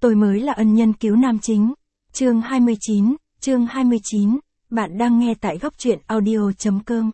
Tôi mới là ân nhân cứu nam chính. Chương 29, bạn đang nghe tại góc truyện audio.com.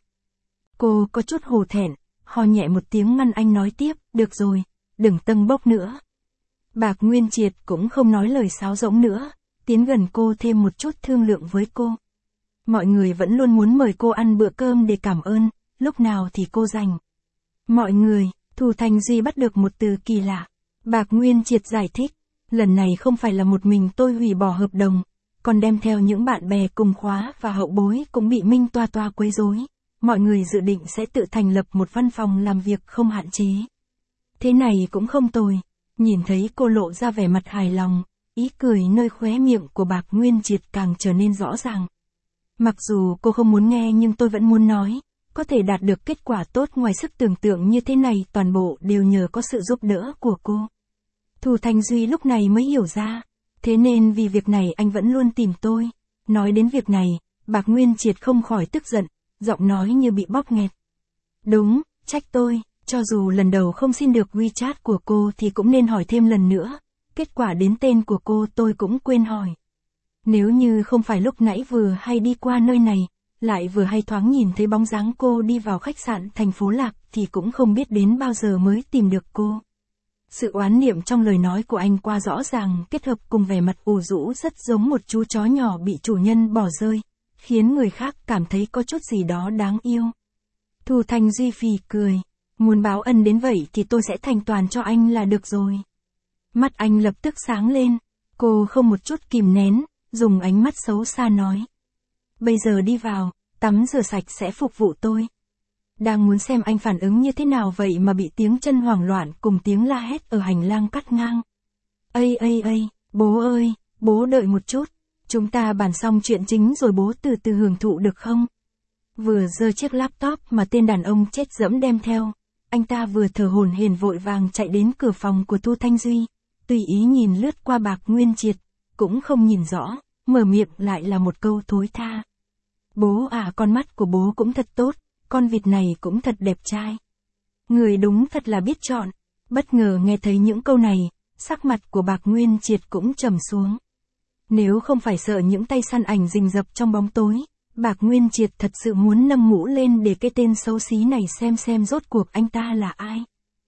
Cô có chút hổ thẹn, ho nhẹ một tiếng ngăn anh nói tiếp, được rồi, đừng tâng bốc nữa. Bạc Nguyên Triệt cũng không nói lời sáo rỗng nữa, tiến gần cô thêm một chút thương lượng với cô. Mọi người vẫn luôn muốn mời cô ăn bữa cơm để cảm ơn, lúc nào thì cô rảnh. Mọi người, Thu Thanh Duy bắt được một từ kỳ lạ. Bạc Nguyên Triệt giải thích, lần này không phải là một mình tôi hủy bỏ hợp đồng, còn đem theo những bạn bè cùng khóa và hậu bối cũng bị Minh Toa Toa quấy rối. Mọi người dự định sẽ tự thành lập một văn phòng làm việc không hạn chế. Thế này cũng không tồi. Nhìn thấy cô lộ ra vẻ mặt hài lòng, ý cười nơi khóe miệng của Bạc Nguyên Triệt càng trở nên rõ ràng. Mặc dù cô không muốn nghe nhưng tôi vẫn muốn nói, có thể đạt được kết quả tốt ngoài sức tưởng tượng như thế này toàn bộ đều nhờ có sự giúp đỡ của cô. Thu Thanh Duy lúc này mới hiểu ra, thế nên vì việc này anh vẫn luôn tìm tôi. Nói đến việc này, Bạc Nguyên Triệt không khỏi tức giận, giọng nói như bị bóp nghẹt. Đúng, trách tôi, cho dù lần đầu không xin được WeChat của cô thì cũng nên hỏi thêm lần nữa, kết quả đến tên của cô tôi cũng quên hỏi. Nếu như không phải lúc nãy vừa hay đi qua nơi này, lại vừa hay thoáng nhìn thấy bóng dáng cô đi vào khách sạn thành phố Lạc thì cũng không biết đến bao giờ mới tìm được cô. Sự oán niệm trong lời nói của anh qua rõ ràng kết hợp cùng vẻ mặt ủ rũ rất giống một chú chó nhỏ bị chủ nhân bỏ rơi, khiến người khác cảm thấy có chút gì đó đáng yêu. Thu Thanh Duy phì cười, muốn báo ân đến vậy thì tôi sẽ thành toàn cho anh là được rồi. Mắt anh lập tức sáng lên, cô không một chút kìm nén, dùng ánh mắt xấu xa nói. Bây giờ đi vào, tắm rửa sạch sẽ phục vụ tôi. Đang muốn xem anh phản ứng như thế nào vậy mà bị tiếng chân hoảng loạn cùng tiếng la hét ở hành lang cắt ngang. Ây, bố ơi, bố đợi một chút, chúng ta bàn xong chuyện chính rồi bố từ từ hưởng thụ được không? Vừa giơ chiếc laptop mà tên đàn ông chết dẫm đem theo, anh ta vừa thở hổn hển vội vàng chạy đến cửa phòng của Thu Thanh Duy, tùy ý nhìn lướt qua Bạc Nguyên Triệt, cũng không nhìn rõ, mở miệng lại là một câu thối tha. Bố à, con mắt của bố cũng thật tốt, con vịt này cũng thật đẹp trai. Người đúng thật là biết chọn. Bất ngờ nghe thấy những câu này, sắc mặt của Bạc Nguyên Triệt cũng trầm xuống. Nếu không phải sợ những tay săn ảnh rình rập trong bóng tối, Bạc Nguyên Triệt thật sự muốn nâng mũ lên để cái tên xấu xí này xem rốt cuộc anh ta là ai.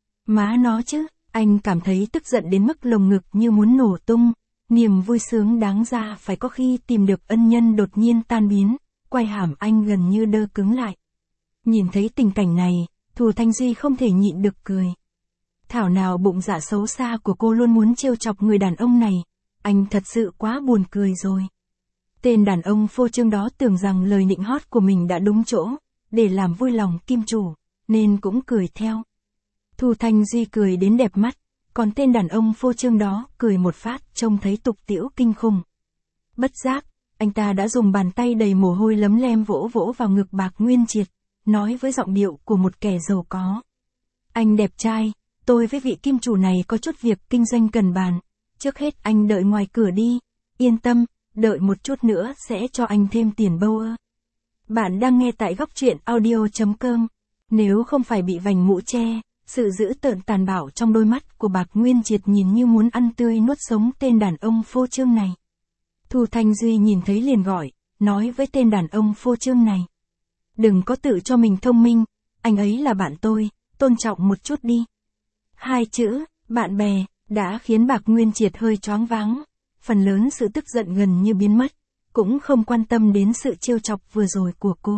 Má nó chứ, anh cảm thấy tức giận đến mức lồng ngực như muốn nổ tung, niềm vui sướng đáng ra phải có khi tìm được ân nhân đột nhiên tan biến, quai hàm anh gần như đơ cứng lại. Nhìn thấy tình cảnh này, Thu Thanh Duy không thể nhịn được cười. Thảo nào bụng dạ xấu xa của cô luôn muốn trêu chọc người đàn ông này, anh thật sự quá buồn cười rồi. Tên đàn ông phô trương đó tưởng rằng lời nịnh hót của mình đã đúng chỗ, để làm vui lòng kim chủ, nên cũng cười theo. Thu Thanh Duy cười đến đẹp mắt, còn tên đàn ông phô trương đó cười một phát trông thấy tục tĩu kinh khủng. Bất giác, anh ta đã dùng bàn tay đầy mồ hôi lấm lem vỗ vào ngực Bạc Nguyên Triệt, nói với giọng điệu của một kẻ giàu có. Anh đẹp trai, tôi với vị kim chủ này có chút việc kinh doanh cần bàn, trước hết anh đợi ngoài cửa đi, yên tâm, đợi một chút nữa sẽ cho anh thêm tiền bâu ơ. Bạn đang nghe tại góc truyện audio.com, nếu không phải bị vành mũ che, sự dữ tợn tàn bạo trong đôi mắt của Bạc Nguyên Triệt nhìn như muốn ăn tươi nuốt sống tên đàn ông phô trương này. Thu Thanh Duy nhìn thấy liền gọi, nói với tên đàn ông phô trương này. Đừng có tự cho mình thông minh, anh ấy là bạn tôi, tôn trọng một chút đi. Hai chữ, bạn bè, đã khiến Bạc Nguyên Triệt hơi choáng váng, phần lớn sự tức giận gần như biến mất, cũng không quan tâm đến sự trêu chọc vừa rồi của cô.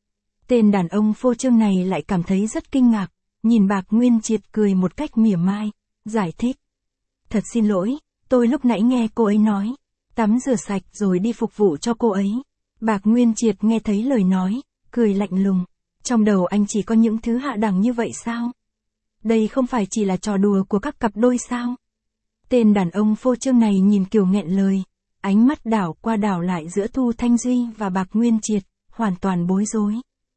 Tên đàn ông phô trương này lại cảm thấy rất kinh ngạc, nhìn Bạc Nguyên Triệt cười một cách mỉa mai, giải thích. Thật xin lỗi, tôi lúc nãy nghe cô ấy nói, tắm rửa sạch rồi đi phục vụ cho cô ấy. Bạc Nguyên Triệt nghe thấy lời nói, cười lạnh lùng, trong đầu anh chỉ có những thứ hạ đẳng như vậy sao? Đây không phải chỉ là trò đùa của các cặp đôi sao? Tên đàn ông phô trương này nhìn kiểu nghẹn lời, ánh mắt đảo qua đảo lại giữa Thu Thanh Duy và Bạc Nguyên Triệt, hoàn toàn bối rối.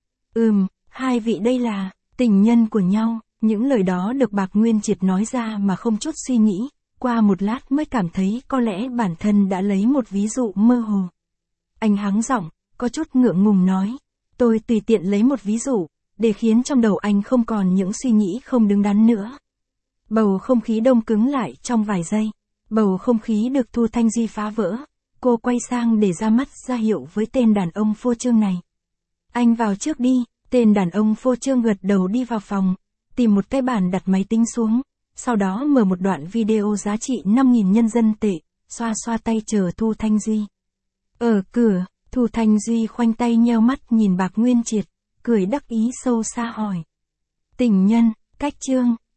Hai vị đây là tình nhân của nhau, những lời đó được Bạc Nguyên Triệt nói ra mà không chút suy nghĩ, qua một lát mới cảm thấy có lẽ bản thân đã lấy một ví dụ mơ hồ. Anh hắng giọng, có chút ngượng ngùng nói, tôi tùy tiện lấy một ví dụ, để khiến trong đầu anh không còn những suy nghĩ không đứng đắn nữa. Bầu không khí đông cứng lại trong vài giây, Bầu không khí được Thu Thanh Duy phá vỡ. Cô quay sang để ra mắt ra hiệu với tên đàn ông phô trương này. Anh vào trước đi, tên đàn ông phô trương gật đầu đi vào phòng, tìm một cái bàn đặt máy tính xuống, sau đó mở một đoạn video giá trị 5.000 nhân dân tệ, xoa xoa tay chờ Thu Thanh Duy. Ở cửa, Thu Thanh Duy khoanh tay nheo mắt nhìn Bạc Nguyên Triệt, cười đắc ý sâu xa hỏi. Tình nhân, cách chương.